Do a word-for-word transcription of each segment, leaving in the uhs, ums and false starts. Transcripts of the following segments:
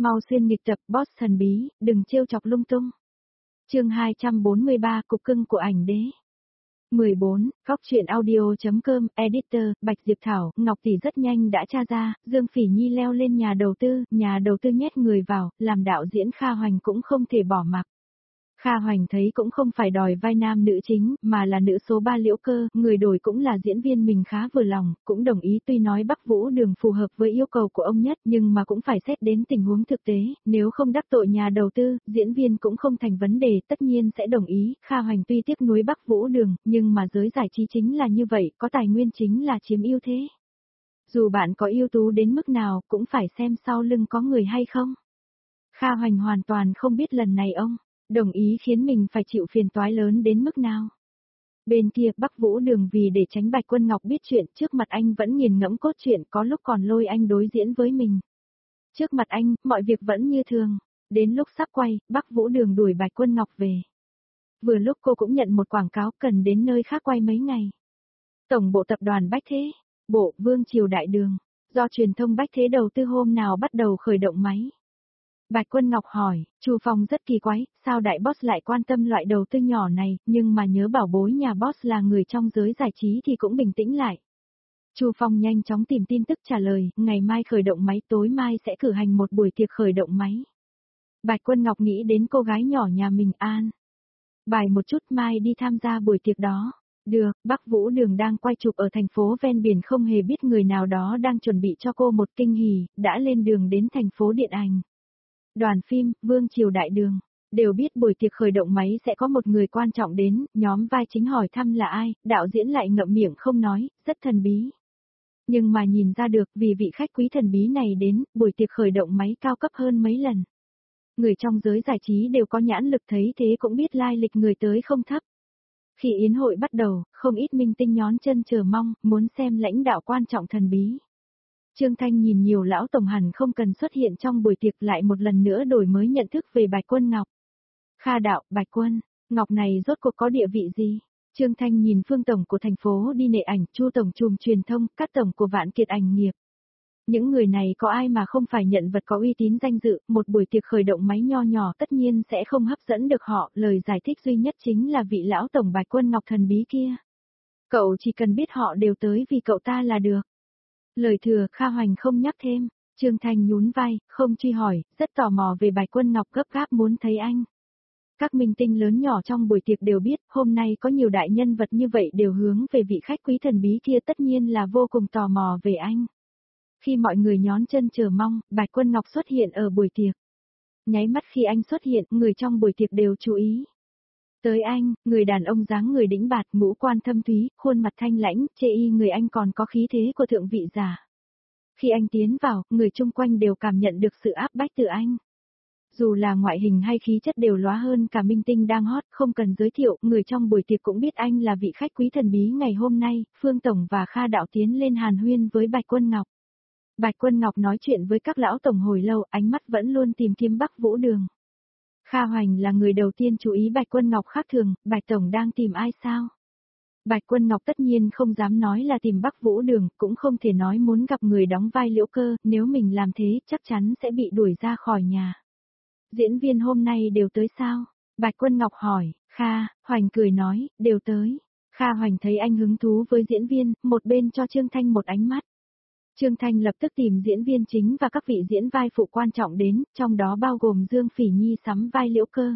Mau xuyên nghịch tập boss thần bí, đừng trêu chọc lung tung. Chương hai trăm bốn mươi ba Cục cưng của ảnh đế. mười bốn, Góc truyện audio.com, Editor, Bạch Diệp Thảo, Ngọc Tỷ rất nhanh đã tra ra, Dương Phỉ Nhi leo lên nhà đầu tư, nhà đầu tư nhét người vào, làm đạo diễn Kha Hoành cũng không thể bỏ mặc. Kha Hoành thấy cũng không phải đòi vai nam nữ chính, mà là nữ số ba Liễu Cơ, người đổi cũng là diễn viên mình khá vừa lòng, cũng đồng ý tuy nói Bắc Vũ Đường phù hợp với yêu cầu của ông nhất nhưng mà cũng phải xét đến tình huống thực tế, nếu không đắc tội nhà đầu tư, diễn viên cũng không thành vấn đề, tất nhiên sẽ đồng ý. Kha Hoành tuy tiếc nuối Bắc Vũ Đường, nhưng mà giới giải trí chính là như vậy, có tài nguyên chính là chiếm ưu thế. Dù bạn có ưu tú đến mức nào, cũng phải xem sau lưng có người hay không. Kha Hoành hoàn toàn không biết lần này ông đồng ý khiến mình phải chịu phiền toái lớn đến mức nào. Bên kia Bắc Vũ Đường vì để tránh Bạch Quân Ngọc biết chuyện, trước mặt anh vẫn nghiền ngẫm cốt truyện, có lúc còn lôi anh đối diễn với mình. Trước mặt anh, mọi việc vẫn như thường. Đến lúc sắp quay, Bắc Vũ Đường đuổi Bạch Quân Ngọc về. Vừa lúc cô cũng nhận một quảng cáo cần đến nơi khác quay mấy ngày. Tổng bộ tập đoàn Bách Thế, bộ Vương Triều Đại Đường, do truyền thông Bách Thế đầu tư hôm nào bắt đầu khởi động máy. Bạch Quân Ngọc hỏi, Chu Phong rất kỳ quái, sao đại boss lại quan tâm loại đầu tư nhỏ này, nhưng mà nhớ bảo bối nhà boss là người trong giới giải trí thì cũng bình tĩnh lại. Chu Phong nhanh chóng tìm tin tức trả lời, ngày mai khởi động máy, tối mai sẽ cử hành một buổi tiệc khởi động máy. Bạch Quân Ngọc nghĩ đến cô gái nhỏ nhà mình An. Bài một chút mai đi tham gia buổi tiệc đó. Được, Bắc Vũ Đường đang quay chụp ở thành phố ven biển không hề biết người nào đó đang chuẩn bị cho cô một kinh hỉ, đã lên đường đến thành phố điện ảnh. Đoàn phim, Vương Triều Đại Đường, đều biết buổi tiệc khởi động máy sẽ có một người quan trọng đến, nhóm vai chính hỏi thăm là ai, đạo diễn lại ngậm miệng không nói, rất thần bí. Nhưng mà nhìn ra được vì vị khách quý thần bí này đến, buổi tiệc khởi động máy cao cấp hơn mấy lần. Người trong giới giải trí đều có nhãn lực thấy thế cũng biết lai lịch người tới không thấp. Khi yến hội bắt đầu, không ít minh tinh nhón chân chờ mong, muốn xem lãnh đạo quan trọng thần bí. Trương Thanh nhìn nhiều lão tổng hẳn không cần xuất hiện trong buổi tiệc lại một lần nữa đổi mới nhận thức về Bạch Quân Ngọc. Kha đạo, Bạch Quân, Ngọc này rốt cuộc có địa vị gì? Trương Thanh nhìn Phương tổng của thành phố đi nệ ảnh, Chu tổng chùm truyền thông, các tổng của Vạn Kiệt ảnh nghiệp. Những người này có ai mà không phải nhận vật có uy tín danh dự, một buổi tiệc khởi động máy nho nhỏ tất nhiên sẽ không hấp dẫn được họ, lời giải thích duy nhất chính là vị lão tổng Bạch Quân Ngọc thần bí kia. Cậu chỉ cần biết họ đều tới vì cậu ta là được. Lời thừa Kha Hoành không nhắc thêm, Trương Thanh nhún vai, không truy hỏi, rất tò mò về Bạch Quân Ngọc gấp gáp muốn thấy anh. Các minh tinh lớn nhỏ trong buổi tiệc đều biết, hôm nay có nhiều đại nhân vật như vậy đều hướng về vị khách quý thần bí kia tất nhiên là vô cùng tò mò về anh. Khi mọi người nhón chân chờ mong, Bạch Quân Ngọc xuất hiện ở buổi tiệc. Nháy mắt khi anh xuất hiện, người trong buổi tiệc đều chú ý. Tới anh, người đàn ông dáng người đĩnh bạt, ngũ quan thâm thúy, khuôn mặt thanh lãnh, chê y người anh còn có khí thế của thượng vị giả. Khi anh tiến vào, người chung quanh đều cảm nhận được sự áp bách từ anh. Dù là ngoại hình hay khí chất đều lóa hơn cả minh tinh đang hot, không cần giới thiệu, người trong buổi tiệc cũng biết anh là vị khách quý thần bí ngày hôm nay. Phương tổng và Kha đạo tiến lên hàn huyên với Bạch Quân Ngọc. Bạch Quân Ngọc nói chuyện với các lão tổng hồi lâu, ánh mắt vẫn luôn tìm kiếm Bắc Vũ Đường. Kha Hoành là người đầu tiên chú ý Bạch Quân Ngọc khác thường, Bạch tổng đang tìm ai sao? Bạch Quân Ngọc tất nhiên không dám nói là tìm Bắc Vũ Đường, cũng không thể nói muốn gặp người đóng vai Liễu Cơ, nếu mình làm thế chắc chắn sẽ bị đuổi ra khỏi nhà. Diễn viên hôm nay đều tới sao? Bạch Quân Ngọc hỏi. Kha Hoành cười nói, đều tới. Kha Hoành thấy anh hứng thú với diễn viên, một bên cho Trương Thanh một ánh mắt. Trương Thanh lập tức tìm diễn viên chính và các vị diễn vai phụ quan trọng đến, trong đó bao gồm Dương Phỉ Nhi sắm vai Liễu Cơ.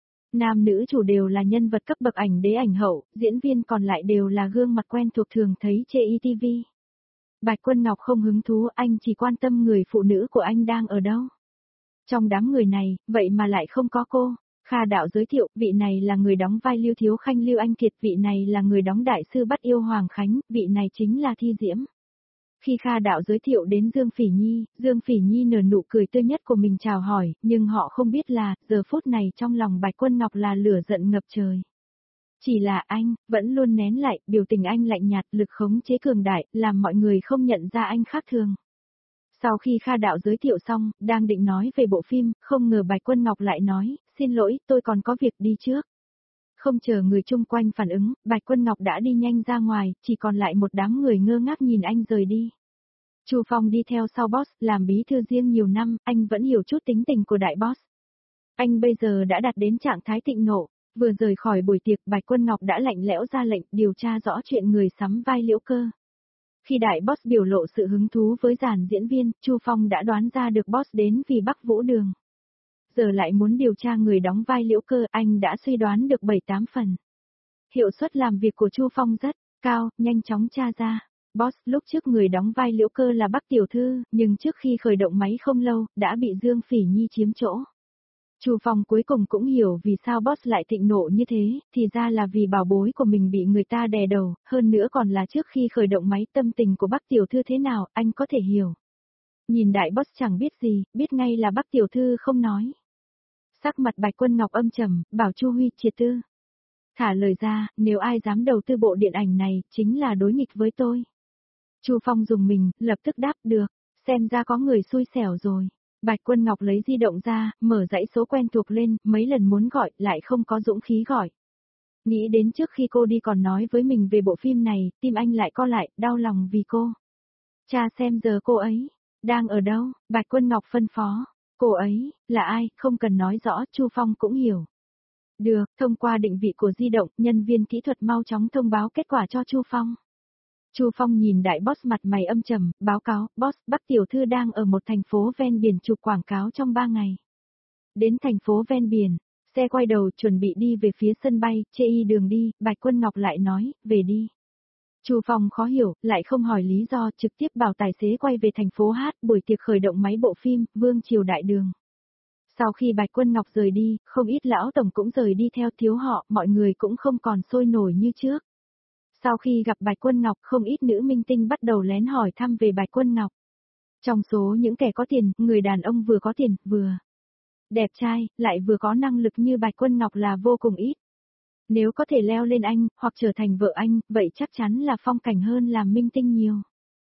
Nam nữ chủ đều là nhân vật cấp bậc ảnh đế ảnh hậu, diễn viên còn lại đều là gương mặt quen thuộc thường thấy trên i ti vi. Bạch Quân Ngọc không hứng thú, anh chỉ quan tâm người phụ nữ của anh đang ở đâu. Trong đám người này, vậy mà lại không có cô. Kha đạo giới thiệu, vị này là người đóng vai Lưu Thiếu Khanh Lưu Anh Kiệt, vị này là người đóng đại sư Bắt Yêu Hoàng Khánh, vị này chính là Thi Diễm. Khi Kha đạo giới thiệu đến Dương Phỉ Nhi, Dương Phỉ Nhi nở nụ cười tươi nhất của mình chào hỏi, nhưng họ không biết là, giờ phút này trong lòng Bạch Quân Ngọc là lửa giận ngập trời. Chỉ là anh, vẫn luôn nén lại, biểu tình anh lạnh nhạt, lực khống chế cường đại, làm mọi người không nhận ra anh khác thường. Sau khi Kha đạo giới thiệu xong, đang định nói về bộ phim, không ngờ Bạch Quân Ngọc lại nói, xin lỗi, tôi còn có việc đi trước. Không chờ người chung quanh phản ứng, Bạch Quân Ngọc đã đi nhanh ra ngoài, chỉ còn lại một đám người ngơ ngác nhìn anh rời đi. Chu Phong đi theo sau boss, làm bí thư riêng nhiều năm, anh vẫn hiểu chút tính tình của đại boss. Anh bây giờ đã đạt đến trạng thái thịnh nộ, vừa rời khỏi buổi tiệc Bạch Quân Ngọc đã lạnh lẽo ra lệnh điều tra rõ chuyện người sắm vai Liễu Cơ. Khi đại boss biểu lộ sự hứng thú với dàn diễn viên, Chu Phong đã đoán ra được boss đến vì Bắc Vũ Đường. Giờ lại muốn điều tra người đóng vai Liễu Cơ, anh đã suy đoán được bảy tám phần. Hiệu suất làm việc của Chu Phong rất cao, nhanh chóng tra ra. Boss, lúc trước người đóng vai Liễu Cơ là Bắc Tiểu Thư, nhưng trước khi khởi động máy không lâu, đã bị Dương Phỉ Nhi chiếm chỗ. Chu Phong cuối cùng cũng hiểu vì sao boss lại thịnh nộ như thế, thì ra là vì bảo bối của mình bị người ta đè đầu, hơn nữa còn là trước khi khởi động máy tâm tình của Bắc Tiểu Thư thế nào, anh có thể hiểu. Nhìn đại boss chẳng biết gì, biết ngay là Bắc Tiểu Thư không nói. Sắc mặt Bạch Quân Ngọc âm trầm, bảo Chu Huy triệt tư. Thả lời ra, nếu ai dám đầu tư bộ điện ảnh này, chính là đối nghịch với tôi. Chu Phong dùng mình, lập tức đáp được, xem ra có người xui xẻo rồi. Bạch Quân Ngọc lấy di động ra, mở dãy số quen thuộc lên, mấy lần muốn gọi, lại không có dũng khí gọi. Nghĩ đến trước khi cô đi còn nói với mình về bộ phim này, tim anh lại co lại, đau lòng vì cô. Cha xem giờ cô ấy, đang ở đâu, Bạch Quân Ngọc phân phó. Cô ấy, là ai, không cần nói rõ, Chu Phong cũng hiểu. Được, thông qua định vị của di động, nhân viên kỹ thuật mau chóng thông báo kết quả cho Chu Phong. Chu Phong nhìn đại boss mặt mày âm trầm, báo cáo, boss, Bắc Tiểu Thư đang ở một thành phố ven biển chụp quảng cáo trong ba ngày. Đến thành phố ven biển, xe quay đầu chuẩn bị đi về phía sân bay, chê y đường đi, Bạch Quân Ngọc lại nói, về đi. Chu Phong khó hiểu, lại không hỏi lý do, trực tiếp bảo tài xế quay về thành phố hát, buổi tiệc khởi động máy bộ phim, Vương Triều Đại Đường. Sau khi Bạch Quân Ngọc rời đi, không ít lão tổng cũng rời đi theo thiếu họ, mọi người cũng không còn sôi nổi như trước. Sau khi gặp Bạch Quân Ngọc, không ít nữ minh tinh bắt đầu lén hỏi thăm về Bạch Quân Ngọc. Trong số những kẻ có tiền, người đàn ông vừa có tiền, vừa đẹp trai, lại vừa có năng lực như Bạch Quân Ngọc là vô cùng ít. Nếu có thể leo lên anh, hoặc trở thành vợ anh, vậy chắc chắn là phong cảnh hơn làm minh tinh nhiều.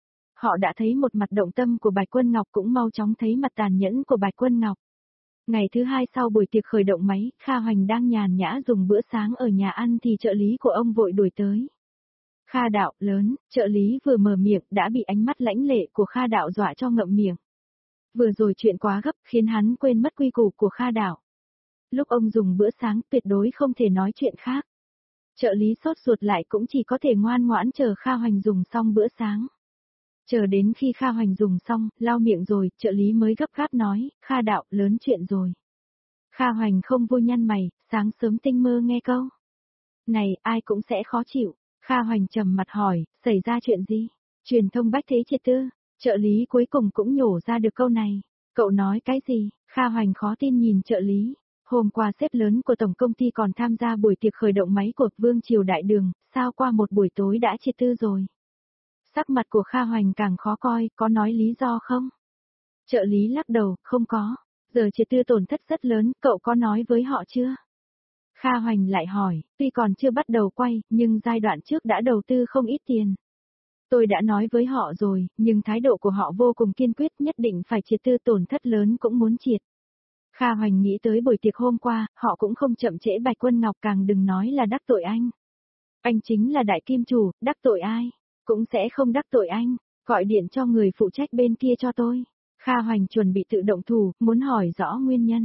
Họ đã thấy một mặt động tâm của Bạch Quân Ngọc cũng mau chóng thấy mặt tàn nhẫn của Bạch Quân Ngọc. Ngày thứ hai sau buổi tiệc khởi động máy, Kha Hoành đang nhàn nhã dùng bữa sáng ở nhà ăn thì trợ lý của ông vội đuổi tới. Kha Đạo, lớn, trợ lý vừa mở miệng đã bị ánh mắt lãnh lệ của Kha Đạo dọa cho ngậm miệng. Vừa rồi chuyện quá gấp khiến hắn quên mất quy củ của Kha Đạo. Lúc ông dùng bữa sáng tuyệt đối không thể nói chuyện khác. Trợ lý sốt ruột lại cũng chỉ có thể ngoan ngoãn chờ Kha Hoành dùng xong bữa sáng. Chờ đến khi Kha Hoành dùng xong, lau miệng rồi, trợ lý mới gấp gáp nói, Kha Đạo, lớn chuyện rồi. Kha Hoành không vui nhăn mày, sáng sớm tinh mơ nghe câu này, ai cũng sẽ khó chịu. Kha Hoành trầm mặt hỏi, xảy ra chuyện gì? Truyền thông bách thế triệt tư, trợ lý cuối cùng cũng nhổ ra được câu này. Cậu nói cái gì? Kha Hoành khó tin nhìn trợ lý. Hôm qua sếp lớn của tổng công ty còn tham gia buổi tiệc khởi động máy của Vương Triều Đại Đường, sao qua một buổi tối đã triệt tư rồi? Sắc mặt của Kha Hoành càng khó coi, có nói lý do không? Trợ lý lắc đầu, không có. Giờ triệt tư tổn thất rất lớn, cậu có nói với họ chưa? Kha Hoành lại hỏi, tuy còn chưa bắt đầu quay, nhưng giai đoạn trước đã đầu tư không ít tiền. Tôi đã nói với họ rồi, nhưng thái độ của họ vô cùng kiên quyết, nhất định phải triệt tư, tổn thất lớn cũng muốn triệt. Kha Hoành nghĩ tới buổi tiệc hôm qua, họ cũng không chậm trễ, Bạch Quân Ngọc càng đừng nói là đắc tội anh. Anh chính là đại kim chủ, đắc tội ai? Cũng sẽ không đắc tội anh, gọi điện cho người phụ trách bên kia cho tôi. Kha Hoành chuẩn bị tự động thủ, muốn hỏi rõ nguyên nhân.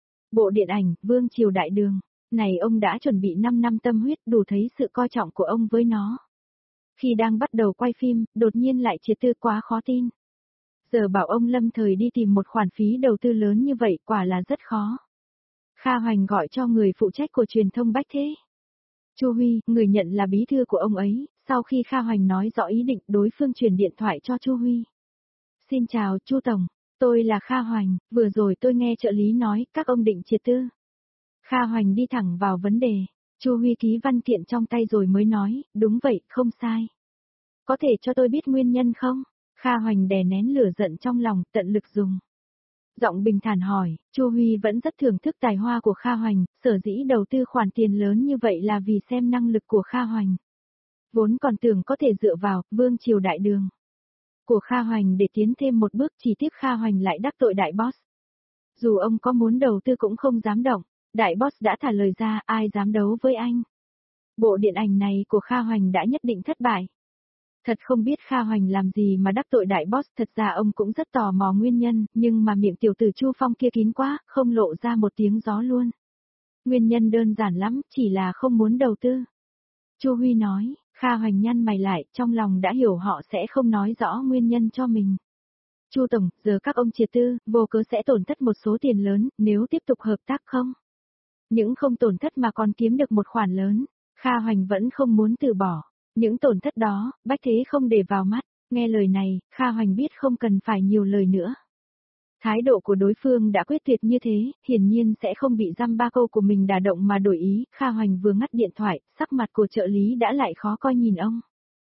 Bộ điện ảnh, Vương Triều Đại Đường. Này ông đã chuẩn bị năm năm tâm huyết, đủ thấy sự coi trọng của ông với nó. Khi đang bắt đầu quay phim, đột nhiên lại triệt tư, quá khó tin. Giờ bảo ông lâm thời đi tìm một khoản phí đầu tư lớn như vậy quả là rất khó. Kha Hoành gọi cho người phụ trách của truyền thông bách thế. Chu Huy, người nhận là bí thư của ông ấy, sau khi Kha Hoành nói rõ ý định, đối phương truyền điện thoại cho Chu Huy. Xin chào, Chu Tổng, tôi là Kha Hoành, vừa rồi tôi nghe trợ lý nói các ông định triệt tư. Kha Hoành đi thẳng vào vấn đề, Chu Huy ký văn kiện trong tay rồi mới nói, đúng vậy, không sai. Có thể cho tôi biết nguyên nhân không? Kha Hoành đè nén lửa giận trong lòng, tận lực dùng giọng bình thản hỏi, Chu Huy vẫn rất thưởng thức tài hoa của Kha Hoành, sở dĩ đầu tư khoản tiền lớn như vậy là vì xem năng lực của Kha Hoành. Vốn còn tưởng có thể dựa vào Vương Triều Đại Đường của Kha Hoành để tiến thêm một bước, chỉ tiếc Kha Hoành lại đắc tội đại boss. Dù ông có muốn đầu tư cũng không dám động, đại boss đã thả lời ra, ai dám đấu với anh. Bộ điện ảnh này của Kha Hoành đã nhất định thất bại. Thật không biết Kha Hoành làm gì mà đắc tội đại boss, thật ra ông cũng rất tò mò nguyên nhân, nhưng mà miệng tiểu tử Chu Phong kia kín quá, không lộ ra một tiếng gió luôn. Nguyên nhân đơn giản lắm, chỉ là không muốn đầu tư. Chu Huy nói, Kha Hoành nhăn mày lại, trong lòng đã hiểu họ sẽ không nói rõ nguyên nhân cho mình. Chu Tổng, giờ các ông triệt tư, vô cớ sẽ tổn thất một số tiền lớn, nếu tiếp tục hợp tác không? Những không tổn thất mà còn kiếm được một khoản lớn, Kha Hoành vẫn không muốn từ bỏ. Những tổn thất đó, Bách Thế không để vào mắt, nghe lời này, Kha Hoành biết không cần phải nhiều lời nữa. Thái độ của đối phương đã quyết tuyệt như thế, hiển nhiên sẽ không bị dăm ba câu của mình đả động mà đổi ý, Kha Hoành vừa ngắt điện thoại, sắc mặt của trợ lý đã lại khó coi nhìn ông.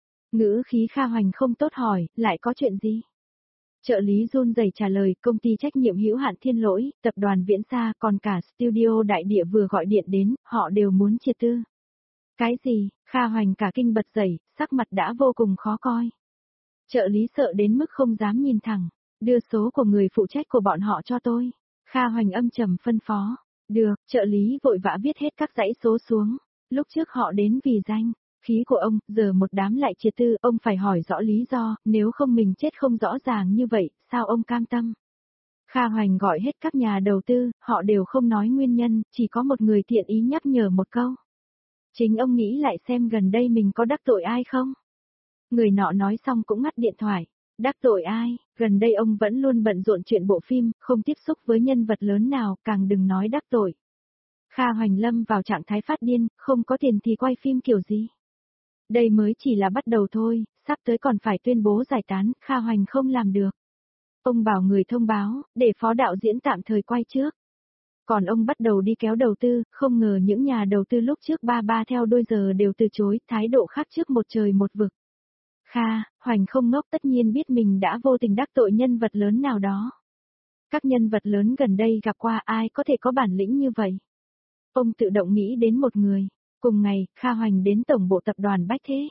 Ngữ khí Kha Hoành không tốt hỏi, lại có chuyện gì? Trợ lý run rẩy trả lời, công ty trách nhiệm hữu hạn Thiên Lỗi, tập đoàn Viễn Sa, còn cả studio đại địa vừa gọi điện đến, họ đều muốn triệt tư. Cái gì? Kha Hoành cả kinh bật dậy, sắc mặt đã vô cùng khó coi. Trợ lý sợ đến mức không dám nhìn thẳng, đưa số của người phụ trách của bọn họ cho tôi. Kha Hoành âm trầm phân phó. Được, trợ lý vội vã viết hết các dãy số xuống. Lúc trước họ đến vì danh, khí của ông, giờ một đám lại triệt tư, ông phải hỏi rõ lý do, nếu không mình chết không rõ ràng như vậy, sao ông cam tâm? Kha Hoành gọi hết các nhà đầu tư, họ đều không nói nguyên nhân, chỉ có một người thiện ý nhắc nhở một câu. Chính ông nghĩ lại xem gần đây mình có đắc tội ai không? Người nọ nói xong cũng ngắt điện thoại. Đắc tội ai? Gần đây ông vẫn luôn bận rộn chuyện bộ phim, không tiếp xúc với nhân vật lớn nào, càng đừng nói đắc tội. Kha Hoành lâm vào trạng thái phát điên, không có tiền thì quay phim kiểu gì? Đây mới chỉ là bắt đầu thôi, sắp tới còn phải tuyên bố giải tán, Kha Hoành không làm được. Ông bảo người thông báo, để phó đạo diễn tạm thời quay trước. Còn ông bắt đầu đi kéo đầu tư, không ngờ những nhà đầu tư lúc trước ba ba theo đôi giờ đều từ chối, thái độ khác trước một trời một vực. Kha, Hoành không ngốc, tất nhiên biết mình đã vô tình đắc tội nhân vật lớn nào đó. Các nhân vật lớn gần đây gặp qua ai có thể có bản lĩnh như vậy? Ông tự động nghĩ đến một người. Cùng ngày, Kha Hoành đến tổng bộ tập đoàn Bách Thế.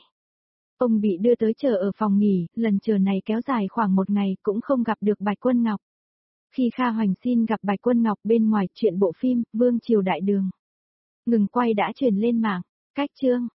Ông bị đưa tới chờ ở phòng nghỉ, lần chờ này kéo dài khoảng một ngày cũng không gặp được Bạch Quân Ngọc. Khi Kha Hoành xin gặp Bạch Quân Ngọc bên ngoài chuyện bộ phim Vương Triều Đại Đường. Ngừng quay đã truyền lên mạng. Cách chương